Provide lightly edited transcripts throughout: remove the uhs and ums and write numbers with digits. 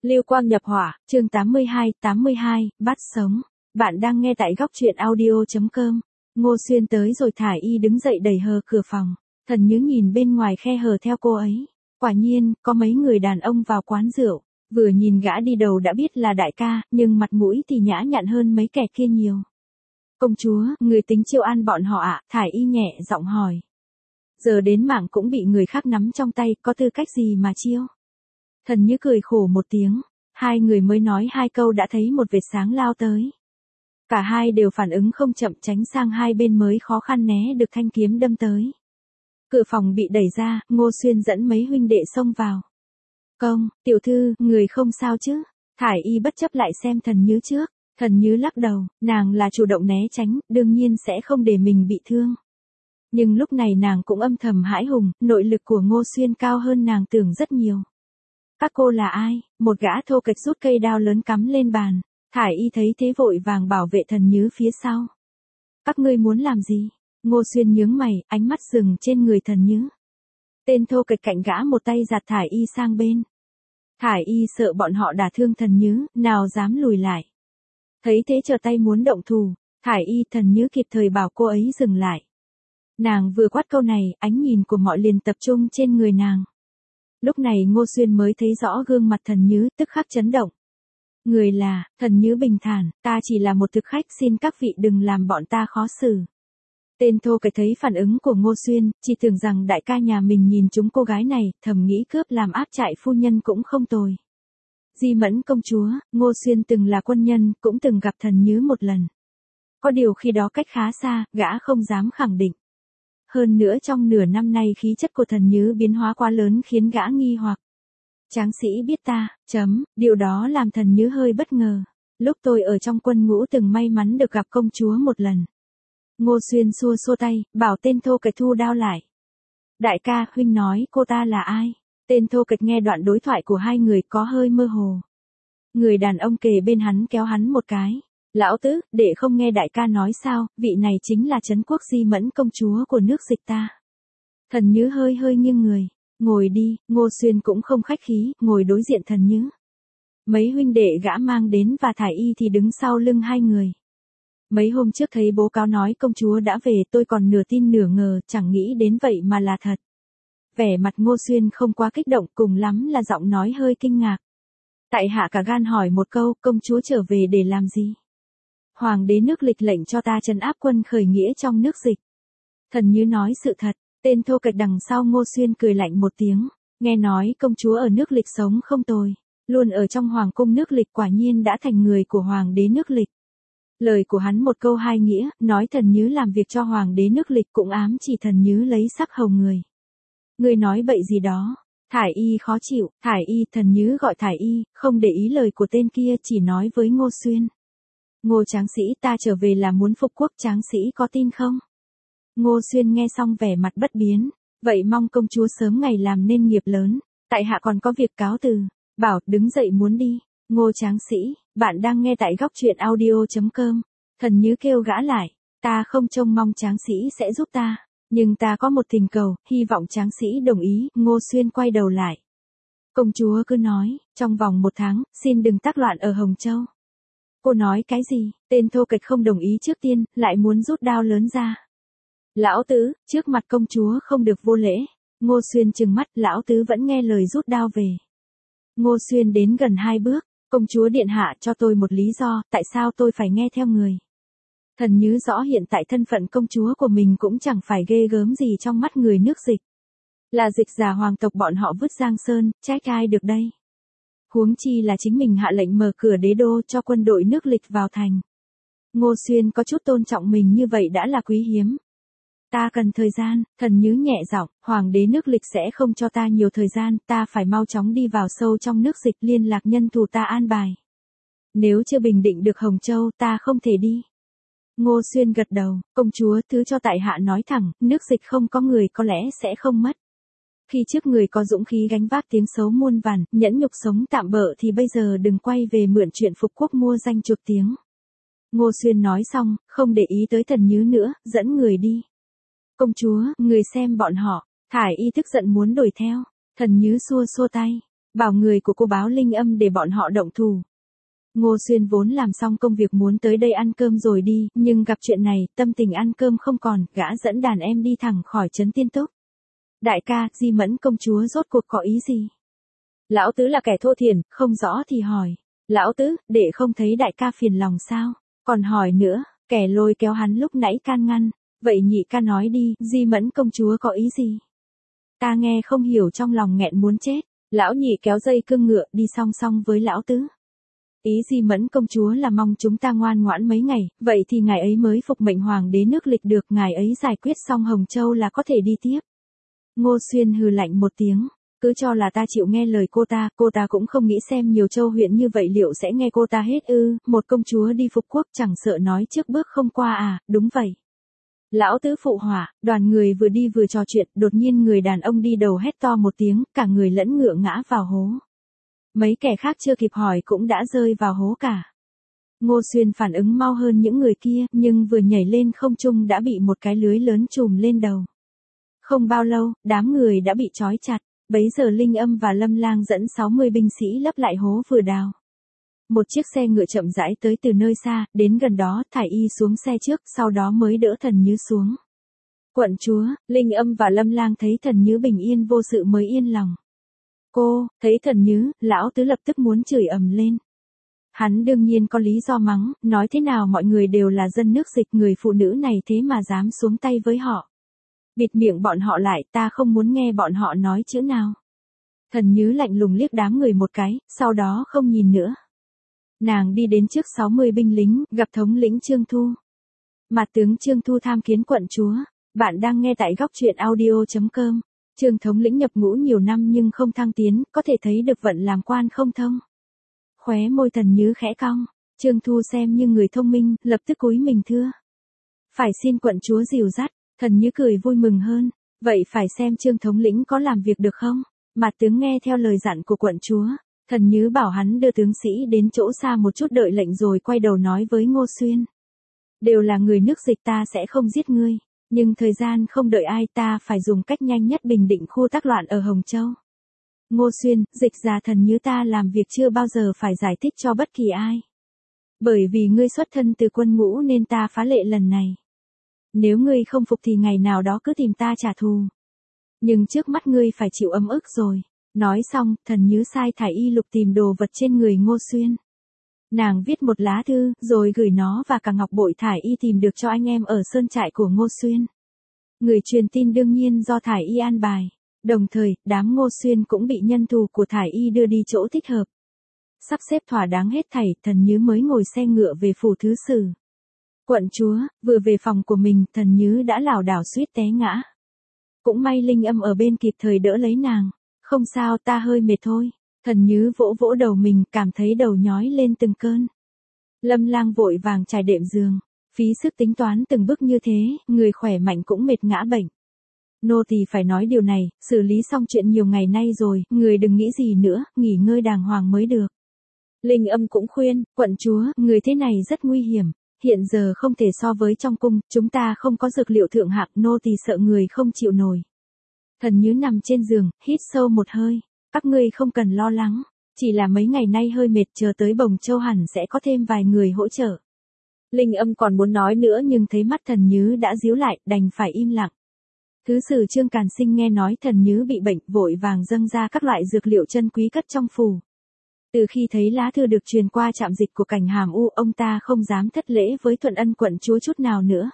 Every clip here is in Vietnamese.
Lưu quang nhập hỏa, chương 82, bắt sống. Bạn đang nghe tại góc truyện audio.com. Ngô Xuyên tới rồi thải y đứng dậy đẩy hờ cửa phòng. Thần Nhứ nhìn bên ngoài khe hờ theo cô ấy. Quả nhiên, có mấy người đàn ông vào quán rượu. Vừa nhìn gã đi đầu đã biết là đại ca, nhưng mặt mũi thì nhã nhặn hơn mấy kẻ kia nhiều. Công chúa, người tính chiêu an bọn họ ạ? Thải y nhẹ giọng hỏi. Giờ đến mạng cũng bị người khác nắm trong tay, có tư cách gì mà chiêu? Thần Nhứ cười khổ một tiếng, hai người mới nói hai câu đã thấy một vệt sáng lao tới. Cả hai đều phản ứng không chậm tránh sang hai bên mới khó khăn né được thanh kiếm đâm tới. Cửa phòng bị đẩy ra, Ngô Xuyên dẫn mấy huynh đệ xông vào. Công, tiểu thư, người không sao chứ? Thải y bất chấp lại xem Thần Nhứ trước. Thần Nhứ lắc đầu, nàng là chủ động né tránh, đương nhiên sẽ không để mình bị thương. Nhưng lúc này nàng cũng âm thầm hãi hùng, nội lực của Ngô Xuyên cao hơn nàng tưởng rất nhiều. Các cô là ai? Một gã thô kệch rút cây đao lớn cắm lên bàn. Thải y thấy thế vội vàng bảo vệ Thần Nhứ phía sau. Các ngươi muốn làm gì? Ngô Xuyên nhướng mày, ánh mắt dừng trên người Thần Nhứ. Tên thô kệch cạnh gã một tay giạt Thải y sang bên. Thải y sợ bọn họ đả thương Thần Nhứ, nào dám lùi lại. Thấy thế trở tay muốn động thủ, Thải y Thần Nhứ kịp thời bảo cô ấy dừng lại. Nàng vừa quát câu này, ánh nhìn của mọi liền tập trung trên người nàng. Lúc này Ngô Xuyên mới thấy rõ gương mặt Thần Nhứ, tức khắc chấn động. Người là, Thần Nhứ bình thản, ta chỉ là một thực khách, xin các vị đừng làm bọn ta khó xử. Tên thô kệch thấy phản ứng của Ngô Xuyên, chỉ tưởng rằng đại ca nhà mình nhìn chúng cô gái này, thầm nghĩ cướp làm áp trại phu nhân cũng không tồi. Di Mẫn công chúa, Ngô Xuyên từng là quân nhân, cũng từng gặp Thần Nhứ một lần. Có điều khi đó cách khá xa, gã không dám khẳng định. Hơn nữa trong nửa năm nay khí chất của Thần Nhứ biến hóa quá lớn khiến gã nghi hoặc. Tráng sĩ biết ta, điều đó làm Thần Nhứ hơi bất ngờ. Lúc tôi ở trong quân ngũ từng may mắn được gặp công chúa một lần. Ngô Xuyên xua xua tay, bảo tên thô kệch thu đao lại. Đại ca, huynh nói cô ta là ai? Tên thô kệch nghe đoạn đối thoại của hai người có hơi mơ hồ. Người đàn ông kề bên hắn kéo hắn một cái. Lão tứ, để không nghe đại ca nói sao, vị này chính là Trấn Quốc Di Mẫn công chúa của nước Dịch ta. Thần Nhứ hơi nghiêng người. Ngồi đi, Ngô Xuyên cũng không khách khí, ngồi đối diện Thần Nhứ. Mấy huynh đệ gã mang đến và Thải y thì đứng sau lưng hai người. Mấy hôm trước thấy bố cáo nói công chúa đã về, tôi còn nửa tin nửa ngờ, chẳng nghĩ đến vậy mà là thật. Vẻ mặt Ngô Xuyên không quá kích động, cùng lắm là giọng nói hơi kinh ngạc. Tại hạ cả gan hỏi một câu, công chúa trở về để làm gì? Hoàng đế nước Lịch lệnh cho ta trấn áp quân khởi nghĩa trong nước Dịch. Thần Nhứ nói sự thật. Tên thô kệch đằng sau Ngô Xuyên cười lạnh một tiếng, nghe nói công chúa ở nước Lịch sống không tồi, luôn ở trong hoàng cung nước Lịch, quả nhiên đã thành người của hoàng đế nước Lịch. Lời của hắn một câu hai nghĩa, nói Thần Nhứ làm việc cho hoàng đế nước Lịch cũng ám chỉ Thần Nhứ lấy sắc hầu người. Người nói bậy gì đó? Thải y khó chịu, Thải y, Thần Nhứ gọi Thải y, không để ý lời của tên kia, chỉ nói với Ngô Xuyên. Ngô tráng sĩ, ta trở về là muốn phục quốc, tráng sĩ có tin không? Ngô Xuyên nghe xong vẻ mặt bất biến, vậy mong công chúa sớm ngày làm nên nghiệp lớn, tại hạ còn có việc cáo từ, bảo đứng dậy muốn đi. Ngô tráng sĩ, bạn đang nghe tại góc truyện audio.com. Thần Nhứ kêu gã lại, ta không trông mong tráng sĩ sẽ giúp ta, nhưng ta có một thỉnh cầu, hy vọng tráng sĩ đồng ý. Ngô Xuyên quay đầu lại. Công chúa cứ nói, trong vòng 1 tháng, xin đừng tác loạn ở Hồng Châu. Cô nói cái gì? Tên thô kệch không đồng ý trước tiên, lại muốn rút đao lớn ra. Lão tứ, trước mặt công chúa không được vô lễ. Ngô Xuyên trừng mắt, lão tứ vẫn nghe lời rút đao về. Ngô Xuyên đến gần 2 bước, công chúa điện hạ cho tôi một lý do, tại sao tôi phải nghe theo người. Thần Nhứ rõ hiện tại thân phận công chúa của mình cũng chẳng phải ghê gớm gì trong mắt người nước Dịch. Là Dịch giả hoàng tộc bọn họ vứt Giang Sơn, trách ai được đây. Huống chi là chính mình hạ lệnh mở cửa đế đô cho quân đội nước Lịch vào thành. Ngô Xuyên có chút tôn trọng mình như vậy đã là quý hiếm. Ta cần thời gian, Thần Nhứ nhẹ giọng, hoàng đế nước Lịch sẽ không cho ta nhiều thời gian, ta phải mau chóng đi vào sâu trong nước Dịch liên lạc nhân thủ ta an bài. Nếu chưa bình định được Hồng Châu, ta không thể đi. Ngô Xuyên gật đầu, công chúa thứ cho tại hạ nói thẳng, nước Dịch không có người có lẽ sẽ không mất. Khi trước người có dũng khí gánh vác tiếng xấu muôn vàn, nhẫn nhục sống tạm bợ thì bây giờ đừng quay về mượn chuyện phục quốc mua danh chuộc tiếng. Ngô Xuyên nói xong, không để ý tới Thần Nhứ nữa, dẫn người đi. Công chúa, người xem bọn họ. Thải y tức giận muốn đuổi theo. Thần Nhứ xua xua tay. Bảo người của cô báo Linh Âm để bọn họ động thủ. Ngô Xuyên vốn làm xong công việc muốn tới đây ăn cơm rồi đi, nhưng gặp chuyện này, tâm tình ăn cơm không còn, gã dẫn đàn em đi thẳng khỏi trấn Tiên Túc. Đại ca, Di Mẫn công chúa rốt cuộc có ý gì? Lão tứ là kẻ thô thiển, không rõ thì hỏi. Lão tứ, để không thấy đại ca phiền lòng sao? Còn hỏi nữa, kẻ lôi kéo hắn lúc nãy can ngăn. Vậy nhị ca nói đi, Di Mẫn công chúa có ý gì? Ta nghe không hiểu trong lòng nghẹn muốn chết. Lão nhị kéo dây cương ngựa đi song song với lão tứ. Ý Di Mẫn công chúa là mong chúng ta ngoan ngoãn mấy ngày, vậy thì ngài ấy mới phục mệnh hoàng đế nước Lịch được, ngài ấy giải quyết xong Hồng Châu là có thể đi tiếp. Ngô Xuyên hừ lạnh một tiếng, cứ cho là ta chịu nghe lời cô ta cũng không nghĩ xem nhiều châu huyện như vậy liệu sẽ nghe cô ta hết ư, một công chúa đi phục quốc chẳng sợ nói trước bước không qua à, đúng vậy. Lão tứ phụ hỏa, đoàn người vừa đi vừa trò chuyện, đột nhiên người đàn ông đi đầu hét to một tiếng, cả người lẫn ngựa ngã vào hố. Mấy kẻ khác chưa kịp hỏi cũng đã rơi vào hố cả. Ngô Xuyên phản ứng mau hơn những người kia, nhưng vừa nhảy lên không trung đã bị một cái lưới lớn trùm lên đầu. Không bao lâu, đám người đã bị trói chặt, bấy giờ Linh Âm và Lâm Lang dẫn 60 binh sĩ lấp lại hố vừa đào. Một chiếc xe ngựa chậm rãi tới từ nơi xa, đến gần đó, thải y xuống xe trước, sau đó mới đỡ Thần Nhứ xuống. Quận chúa, Linh Âm và Lâm Lang thấy Thần Nhứ bình yên vô sự mới yên lòng. Cô, thấy Thần Nhứ, lão tứ lập tức muốn chửi ầm lên. Hắn đương nhiên có lý do mắng, nói thế nào mọi người đều là dân nước Dịch, người phụ nữ này thế mà dám xuống tay với họ. Bịt miệng bọn họ lại, ta không muốn nghe bọn họ nói chữ nào. Thần Nhứ lạnh lùng liếc đám người một cái, sau đó không nhìn nữa. Nàng đi đến trước 60 binh lính, gặp thống lĩnh Trương Thu. Mặt tướng Trương Thu tham kiến quận chúa. Bạn đang nghe tại góc truyện audio.com. Trương thống lĩnh nhập ngũ nhiều năm nhưng không thăng tiến, có thể thấy được vận làm quan không thông. Khóe môi Thần Nhứ khẽ cong. Trương Thu xem như người thông minh, lập tức cúi mình thưa. Phải xin quận chúa dìu dắt. Thần Nhứ cười vui mừng hơn. Vậy phải xem Trương thống lĩnh có làm việc được không? Mặt tướng nghe theo lời dặn của quận chúa. Thần Nhứ bảo hắn đưa tướng sĩ đến chỗ xa một chút đợi lệnh rồi quay đầu nói với Ngô Xuyên. Đều là người nước Dịch, ta sẽ không giết ngươi. Nhưng thời gian không đợi ai, ta phải dùng cách nhanh nhất bình định khu tác loạn ở Hồng Châu. Ngô Xuyên, Dịch già Thần Nhứ ta làm việc chưa bao giờ phải giải thích cho bất kỳ ai. Bởi vì ngươi xuất thân từ quân ngũ nên ta phá lệ lần này. Nếu ngươi không phục thì ngày nào đó cứ tìm ta trả thù. Nhưng trước mắt ngươi phải chịu ấm ức rồi. Nói xong, Thần Nhứ sai thải y lục tìm đồ vật trên người Ngô Xuyên. Nàng viết một lá thư, rồi gửi nó và cả ngọc bội thải y tìm được cho anh em ở sơn trại của Ngô Xuyên. Người truyền tin đương nhiên do thải y an bài. Đồng thời, đám Ngô Xuyên cũng bị nhân thù của thải y đưa đi chỗ thích hợp. Sắp xếp thỏa đáng hết thảy, Thần Nhứ mới ngồi xe ngựa về phủ thứ sử. Quận chúa, vừa về phòng của mình, Thần Nhứ đã lảo đảo suýt té ngã. Cũng may Linh Âm ở bên kịp thời đỡ lấy nàng. Không sao, ta hơi mệt thôi. Thần Nhứ vỗ vỗ đầu mình, cảm thấy đầu nhói lên từng cơn. Lâm Lang vội vàng trải đệm giường. Phí sức tính toán từng bước như thế, người khỏe mạnh cũng mệt ngã bệnh. Nô tỳ phải nói điều này, xử lý xong chuyện nhiều ngày nay rồi, người đừng nghĩ gì nữa, nghỉ ngơi đàng hoàng mới được. Linh Âm cũng khuyên, quận chúa, người thế này rất nguy hiểm. Hiện giờ không thể so với trong cung, chúng ta không có dược liệu thượng hạng, nô tỳ sợ người không chịu nổi. Thần Nhứ nằm trên giường, hít sâu một hơi. Các ngươi không cần lo lắng. Chỉ là mấy ngày nay hơi mệt, chờ tới Bồng Châu hẳn sẽ có thêm vài người hỗ trợ. Linh Âm còn muốn nói nữa nhưng thấy mắt Thần Nhứ đã díu lại, đành phải im lặng. Thứ sử Trương Càn Sinh nghe nói Thần Nhứ bị bệnh, vội vàng dâng ra các loại dược liệu chân quý cất trong phủ. Từ khi thấy lá thư được truyền qua trạm dịch của Cảnh Hàm U, ông ta không dám thất lễ với Thuận Ân quận chúa chút nào nữa.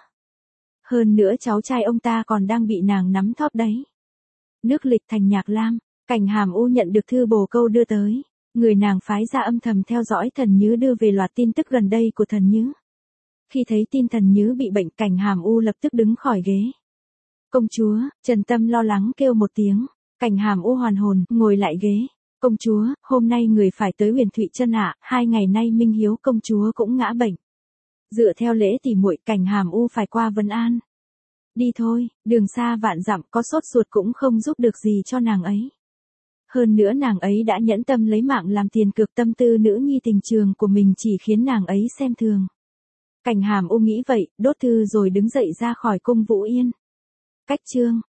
Hơn nữa cháu trai ông ta còn đang bị nàng nắm thóp đấy. Nước Lịch thành Nhạc Lam, Cảnh Hàm U nhận được thư bồ câu đưa tới. Người nàng phái ra âm thầm theo dõi Thần Nhứ đưa về loạt tin tức gần đây của Thần Nhứ. Khi thấy tin Thần Nhứ bị bệnh, Cảnh Hàm U lập tức đứng khỏi ghế. Công chúa, Trần Tâm lo lắng kêu một tiếng. Cảnh Hàm U hoàn hồn, ngồi lại ghế. Công chúa, hôm nay người phải tới Huyền Thụy Chân ạ, 2 ngày nay Minh Hiếu công chúa cũng ngã bệnh. Dựa theo lễ tỉ muội, Cảnh Hàm U phải qua vấn an. Đi thôi, đường xa vạn dặm, có sốt ruột cũng không giúp được gì cho nàng ấy. Hơn nữa nàng ấy đã nhẫn tâm lấy mạng làm tiền cược, tâm tư nữ nhi tình trường của mình chỉ khiến nàng ấy xem thường. Cảnh Hàm U nghĩ vậy, đốt thư rồi đứng dậy ra khỏi cung Vũ Yên. Cách chương